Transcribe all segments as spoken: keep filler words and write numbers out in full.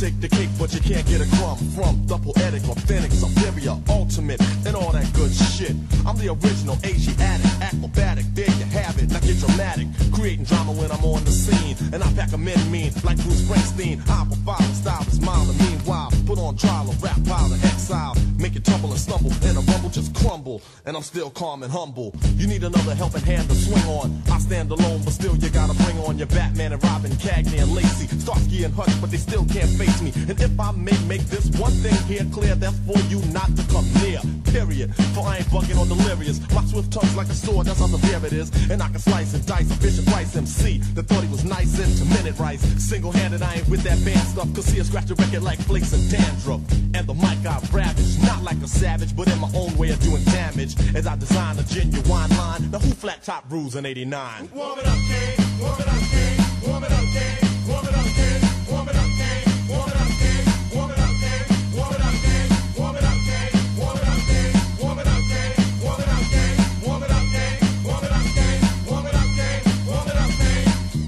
take the cake, but you can't get a crumb from the poetic, authentic, superior, ultimate, and all that good shit. I'm the original Asiatic, acrobatic, there you have it. Now get dramatic, creating drama when I'm on the scene, and I pack 'em in mean like Bruce Springsteen. I profile style is mild, and meanwhile put on trial of rap, pile of exile, make it tumble and stumble, and a rumble just crumble, and I'm still calm and humble. You need another helping hand to swing on. I stand alone, but still you gotta bring on your Batman and Robin, Cagney and Lacey, Starsky and Hutch, but they still can't face me. And if I may make this one thing here clear, that's for you not to come near, period. For I ain't bugging or delirious. My swift tongue's like a sword, that's how severe it is. And I can slice and dice a Bishop Rice M C that thought he was nice into minute rice. Single-handed, I ain't with that band stuff, cause see I scratch a record like flakes and dandruff. And the mic I ravage, not like a savage, but in my own way of doing damage, as I design a genuine line. Now who flat top rules in eighty-nine? Warm it up, King. Warm it up, King. Warm it up, King. Warm it up, King. Warm it up, King. Warm it up, King. Warm it up, King. Warm it up, King. Warm it up, King. Warm it up, King. Warm it up, King. Warm it up, King. Warm it up, King. Warm it up, King. Warm it up, King. Warm it up, King.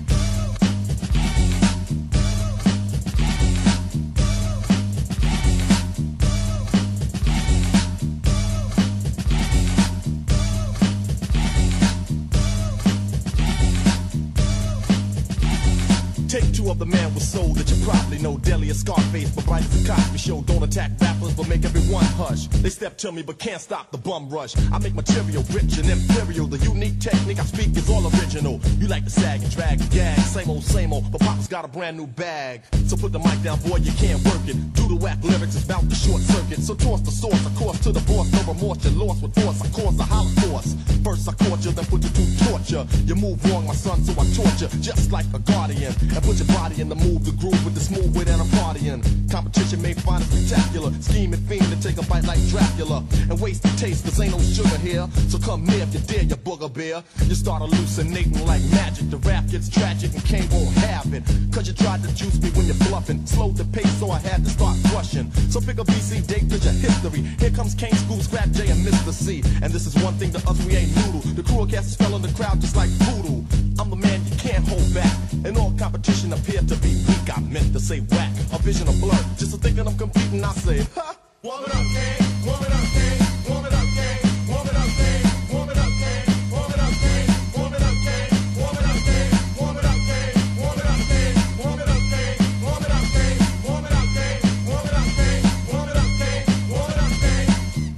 Take two of the man with soul that you probably know. Deli or Scarface, but bright as a Cosby Show. Don't attack rappers, but make everyone hush. They step to me, but can't stop the bum rush. I make material rich and imperial. The unique technique I speak is all original. You like to sag and drag and gag, same old, same old. But Papa's got a brand new bag. So put the mic down, boy, you can't work it. Do the whack lyrics, it's bout to short circuit. So toss the source, of course, to the boss. No remorse, you're lost with force. I cause a holocaust. First I caught you, then put you to torture. You move wrong, my son, so I torture. Just like a guardian. And put your body in the move, the groove with the smooth way that I'm partying. Competition may find it spectacular. Scheme and fiend to take a bite like Dracula. And waste the taste, cause ain't no sugar here. So come near if you dare, you booger bear. You start hallucinating like magic. The rap gets tragic and Kane won't have it. Cause you tried to juice me when you're bluffing. Slowed the pace, so I had to start rushing. So pick a B C date, cause your history. Here comes Kane, School, Scrap J, and Mister C. And this is one thing to us, we ain't noodle. The crew cast fell in the crowd just like voodoo. I'm the man you can't hold back. And all competition appeared to be weak. I meant to say whack, a vision of blur. Just a thinking I'm competing, I say, ha! Warm it up, King. Warm it up, King. Warm it up, King. Warm it up, King. Warm it up, King. Warm it up, King. Warm it up, King. Warm it up, King. Warm it up, King. Warm it up, King. Warm it up, King. Warm it up, King. Warm it up, King. Warm it up, King. Warm it up, King. Warm it up, King.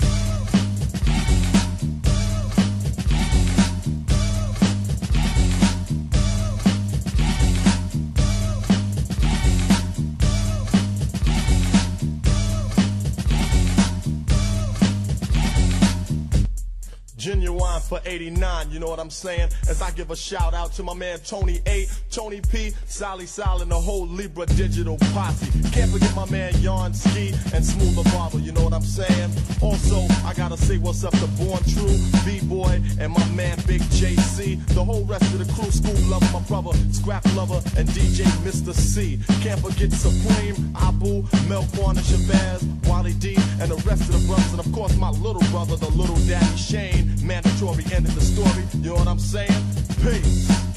Genuine for eighty-nine, you know what I'm saying? As I give a shout out to my man Tony A, Tony P, Sally Sal, and the whole Libra Digital posse. Can't forget my man Yarn Ski and Smoother Barber, you know what I'm saying? Also, I gotta say what's up to Born True, B-Boy, and my man Big J C. The whole rest of the crew, School Lover, my brother, Scrap Lover, and D J Mister C. Can't forget Supreme, Abu, Melkorn and Shabazz, Wally D, and the rest of the brothers, and of course my little brother, the little daddy Shane. Mandatory end of the story, you know what I'm saying? Peace.